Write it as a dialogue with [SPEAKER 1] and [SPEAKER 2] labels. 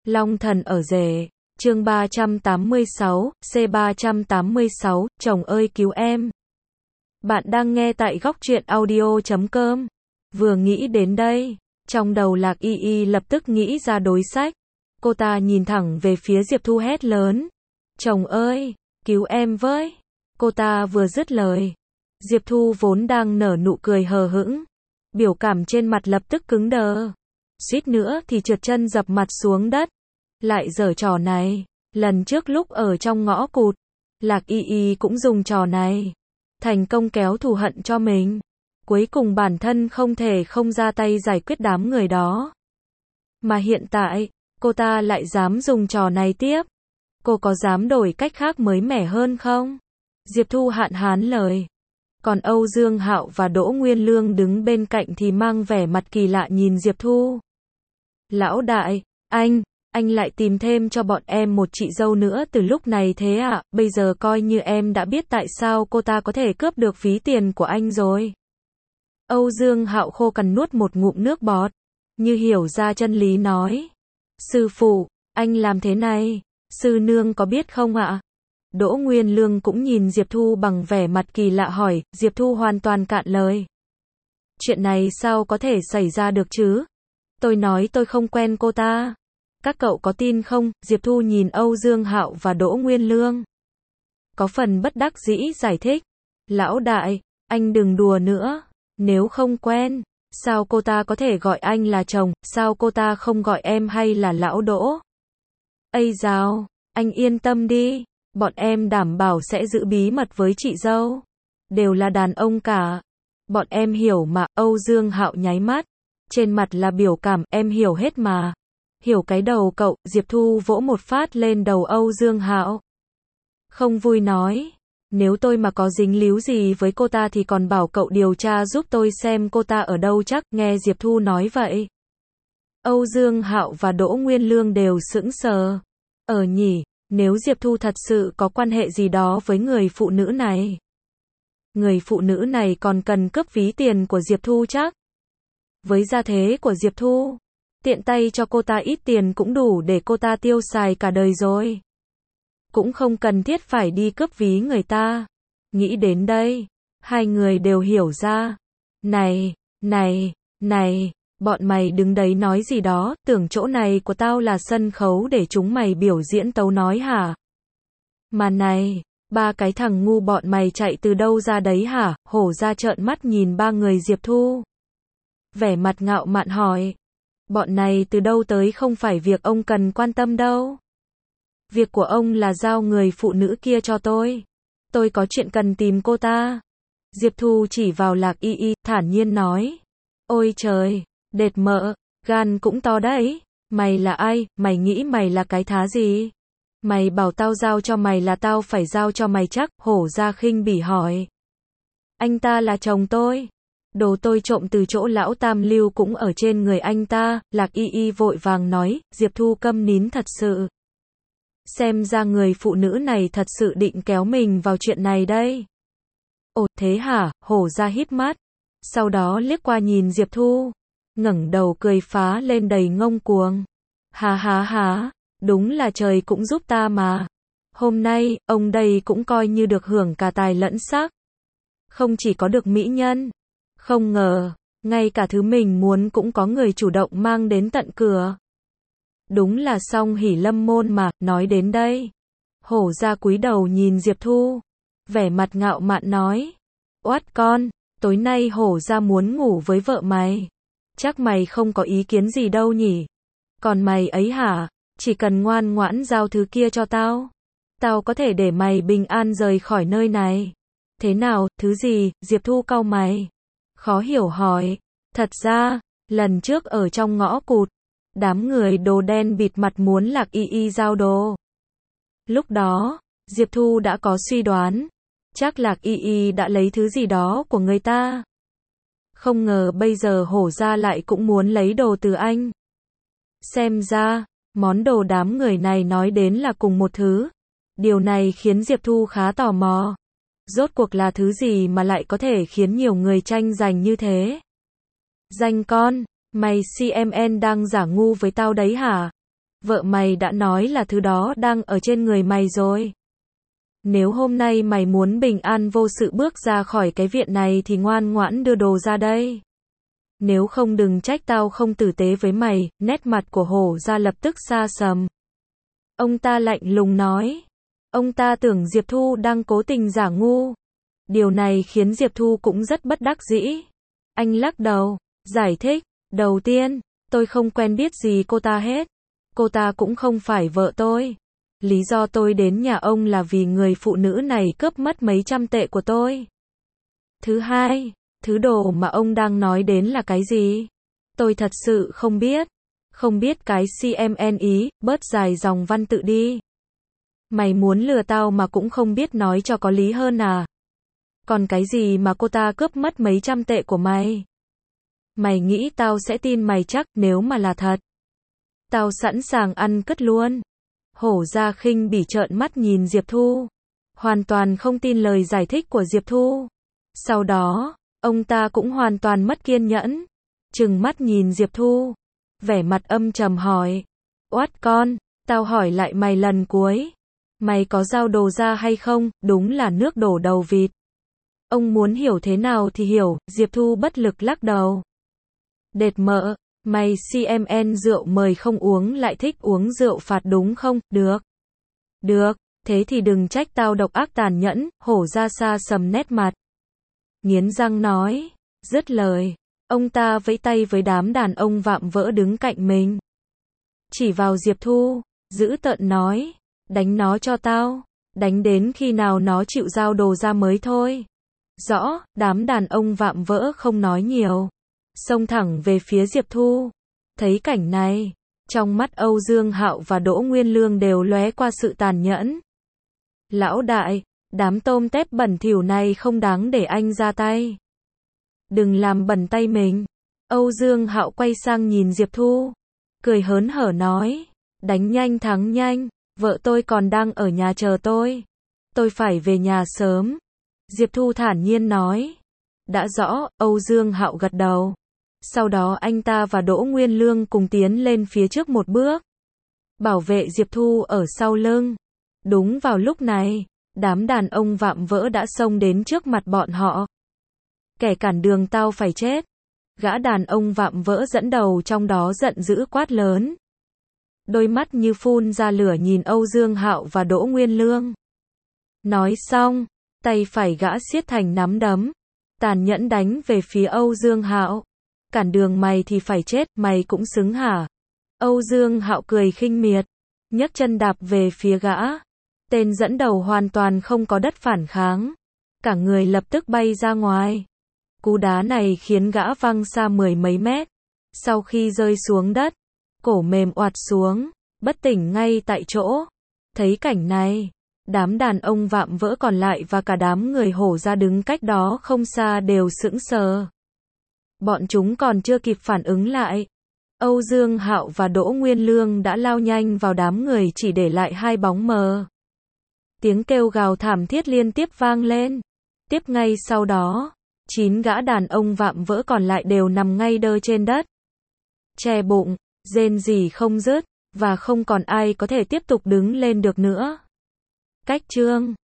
[SPEAKER 1] Long thần ở rể, chương 386, C386, chồng ơi cứu em. Bạn đang nghe tại góc truyện audio.com. Vừa nghĩ đến đây, trong đầu Lạc Y Y lập tức nghĩ ra đối sách. Cô ta nhìn thẳng về phía Diệp Thu hét lớn. Chồng ơi, cứu em với. Cô ta vừa dứt lời. Diệp Thu vốn đang nở nụ cười hờ hững. Biểu cảm trên mặt lập tức cứng đờ. Suýt nữa thì trượt chân dập mặt xuống đất. Lại giở trò này. Lần trước lúc ở trong ngõ cụt, Lạc Y Y cũng dùng trò này. Thành công kéo thù hận cho mình. Cuối cùng bản thân không thể không ra tay giải quyết đám người đó. Mà hiện tại, cô ta lại dám dùng trò này tiếp. Cô có dám đổi cách khác mới mẻ hơn không? Diệp Thu hạn hán lời. Còn Âu Dương Hạo và Đỗ Nguyên Lương đứng bên cạnh thì mang vẻ mặt kỳ lạ nhìn Diệp Thu. Lão đại, anh lại tìm thêm cho bọn em một chị dâu nữa từ lúc này thế ạ? Bây giờ coi như em đã biết tại sao cô ta có thể cướp được ví tiền của anh rồi. Âu Dương Hạo khô cằn nuốt một ngụm nước bọt, như hiểu ra chân lý nói. Sư phụ, anh làm thế này, sư nương có biết không ạ? Đỗ Nguyên Lương cũng nhìn Diệp Thu bằng vẻ mặt kỳ lạ hỏi. Diệp Thu hoàn toàn cạn lời. Chuyện này sao có thể xảy ra được chứ? Tôi nói tôi không quen cô ta. Các cậu có tin không? Diệp Thu nhìn Âu Dương Hạo và Đỗ Nguyên Lương. Có phần bất đắc dĩ giải thích. Lão đại, anh đừng đùa nữa. Nếu không quen, sao cô ta có thể gọi anh là chồng? Sao cô ta không gọi em hay là lão Đỗ? Ây dào, anh yên tâm đi. Bọn em đảm bảo sẽ giữ bí mật với chị dâu. Đều là đàn ông cả. Bọn em hiểu mà. Âu Dương Hạo nháy mắt. Trên mặt là biểu cảm. Em hiểu hết mà. Hiểu cái đầu cậu. Diệp Thu vỗ một phát lên đầu Âu Dương Hạo. Không vui nói. Nếu tôi mà có dính líu gì với cô ta thì còn bảo cậu điều tra giúp tôi xem cô ta ở đâu chắc. Nghe Diệp Thu nói vậy, Âu Dương Hạo và Đỗ Nguyên Lương đều sững sờ. Nhỉ, nếu Diệp Thu thật sự có quan hệ gì đó với người phụ nữ này. Người phụ nữ này còn cần cướp ví tiền của Diệp Thu chắc. Với gia thế của Diệp Thu, tiện tay cho cô ta ít tiền cũng đủ để cô ta tiêu xài cả đời rồi. Cũng không cần thiết phải đi cướp ví người ta. Nghĩ đến đây, hai người đều hiểu ra. Này, bọn mày đứng đấy nói gì đó, tưởng chỗ này của tao là sân khấu để chúng mày biểu diễn tấu nói hả? Mà này, ba cái thằng ngu bọn mày chạy từ đâu ra đấy hả? Hổ ra trợn mắt nhìn ba người Diệp Thu. Vẻ mặt ngạo mạn hỏi. Bọn này từ đâu tới không phải việc ông cần quan tâm đâu. Việc của ông là giao người phụ nữ kia cho tôi. Tôi có chuyện cần tìm cô ta. Diệp Thu chỉ vào Lạc Y Y, thản nhiên nói. Ôi trời, đệt mợ, gan cũng to đấy. Mày là ai? Mày nghĩ mày là cái thá gì? Mày bảo tao giao cho mày là tao phải giao cho mày chắc. Hổ ra khinh bỉ hỏi. Anh ta là chồng tôi. Đồ tôi trộm từ chỗ lão Tam Lưu cũng ở trên người anh ta. Lạc Y Y vội vàng nói. Diệp Thu câm nín thật sự. Xem ra người phụ nữ này thật sự định kéo mình vào chuyện này đây. Ồ thế hả? Hổ ra híp mắt. Sau đó liếc qua nhìn Diệp Thu. Ngẩng đầu cười phá lên đầy ngông cuồng. Há, đúng là trời cũng giúp ta mà. Hôm nay, ông đây cũng coi như được hưởng cả tài lẫn sắc. Không chỉ có được mỹ nhân. Không ngờ, ngay cả thứ mình muốn cũng có người chủ động mang đến tận cửa. Đúng là song hỷ lâm môn mà. Nói đến đây, hổ ra cúi đầu nhìn Diệp Thu, vẻ mặt ngạo mạn nói. Oát con, tối nay hổ ra muốn ngủ với vợ mày. Chắc mày không có ý kiến gì đâu nhỉ. Còn mày ấy hả, chỉ cần ngoan ngoãn giao thứ kia cho tao. Tao có thể để mày bình an rời khỏi nơi này. Thế nào, thứ gì? Diệp Thu cau mày, khó hiểu hỏi. Thật ra, lần trước ở trong ngõ cụt, đám người đồ đen bịt mặt muốn Lạc Y Y giao đồ. Lúc đó, Diệp Thu đã có suy đoán. Chắc Lạc Y Y đã lấy thứ gì đó của người ta. Không ngờ bây giờ hổ ra lại cũng muốn lấy đồ từ anh. Xem ra, món đồ đám người này nói đến là cùng một thứ. Điều này khiến Diệp Thu khá tò mò. Rốt cuộc là thứ gì mà lại có thể khiến nhiều người tranh giành như thế? Danh con, mày CMN đang giả ngu với tao đấy hả? Vợ mày đã nói là thứ đó đang ở trên người mày rồi. Nếu hôm nay mày muốn bình an vô sự bước ra khỏi cái viện này thì ngoan ngoãn đưa đồ ra đây. Nếu không đừng trách tao không tử tế với mày. Nét mặt của Hổ Gia lập tức xa sầm. Ông ta lạnh lùng nói. Ông ta tưởng Diệp Thu đang cố tình giả ngu. Điều này khiến Diệp Thu cũng rất bất đắc dĩ. Anh lắc đầu, giải thích. Đầu tiên, tôi không quen biết gì cô ta hết. Cô ta cũng không phải vợ tôi. Lý do tôi đến nhà ông là vì người phụ nữ này cướp mất mấy trăm tệ của tôi. Thứ hai, thứ đồ mà ông đang nói đến là cái gì? Tôi thật sự không biết. Không biết cái CMN ý, bớt dài dòng văn tự đi. Mày muốn lừa tao mà cũng không biết nói cho có lý hơn à? Còn cái gì mà cô ta cướp mất mấy trăm tệ của mày? Mày nghĩ tao sẽ tin mày chắc nếu mà là thật? Tao sẵn sàng ăn cất luôn. Hổ Gia khinh bỉ trợn mắt nhìn Diệp Thu. Hoàn toàn không tin lời giải thích của Diệp Thu. Sau đó, ông ta cũng hoàn toàn mất kiên nhẫn. Trừng mắt nhìn Diệp Thu. Vẻ mặt âm trầm hỏi. Oát con, tao hỏi lại mày lần cuối. Mày có giao đồ ra hay không? Đúng là nước đổ đầu vịt. Ông muốn hiểu thế nào thì hiểu. Diệp Thu bất lực lắc đầu. Đệt mợ, mày CMN rượu mời không uống lại thích uống rượu phạt đúng không? Được. Được, thế thì đừng trách tao độc ác tàn nhẫn. Hổ Gia xa sầm nét mặt. Nghiến răng nói. Dứt lời, ông ta vẫy tay với đám đàn ông vạm vỡ đứng cạnh mình. Chỉ vào Diệp Thu, dữ tợn nói. Đánh nó cho tao. Đánh đến khi nào nó chịu giao đồ ra mới thôi. Rõ, đám đàn ông vạm vỡ không nói nhiều. Xông thẳng về phía Diệp Thu. Thấy cảnh này, trong mắt Âu Dương Hạo và Đỗ Nguyên Lương đều lóe qua sự tàn nhẫn. Lão đại, đám tôm tép bẩn thỉu này không đáng để anh ra tay. Đừng làm bẩn tay mình. Âu Dương Hạo quay sang nhìn Diệp Thu. Cười hớn hở nói. Đánh nhanh thắng nhanh. Vợ tôi còn đang ở nhà chờ tôi. Tôi phải về nhà sớm. Diệp Thu thản nhiên nói. Đã rõ, Âu Dương Hạo gật đầu. Sau đó anh ta và Đỗ Nguyên Lương cùng tiến lên phía trước một bước. Bảo vệ Diệp Thu ở sau lưng. Đúng vào lúc này, đám đàn ông vạm vỡ đã xông đến trước mặt bọn họ. Kẻ cản đường tao phải chết. Gã đàn ông vạm vỡ dẫn đầu trong đó giận dữ quát lớn. Đôi mắt như phun ra lửa nhìn Âu Dương Hạo và Đỗ Nguyên Lương. Nói xong, tay phải gã siết thành nắm đấm, tàn nhẫn đánh về phía Âu Dương Hạo. Cản đường mày thì phải chết, mày cũng xứng hả? Âu Dương Hạo cười khinh miệt, nhấc chân đạp về phía gã. Tên dẫn đầu hoàn toàn không có đất phản kháng. Cả người lập tức bay ra ngoài. Cú đá này khiến gã văng xa mười mấy mét. Sau khi rơi xuống đất, cổ mềm oạt xuống, bất tỉnh ngay tại chỗ. Thấy cảnh này, đám đàn ông vạm vỡ còn lại và cả đám người Hổ Gia đứng cách đó không xa đều sững sờ. Bọn chúng còn chưa kịp phản ứng lại. Âu Dương Hạo và Đỗ Nguyên Lương đã lao nhanh vào đám người chỉ để lại hai bóng mờ. Tiếng kêu gào thảm thiết liên tiếp vang lên. Tiếp ngay sau đó, 9 gã đàn ông vạm vỡ còn lại đều nằm ngay đơ trên đất. Che bụng, rên rỉ không dứt, và không còn ai có thể tiếp tục đứng lên được nữa. Cách chương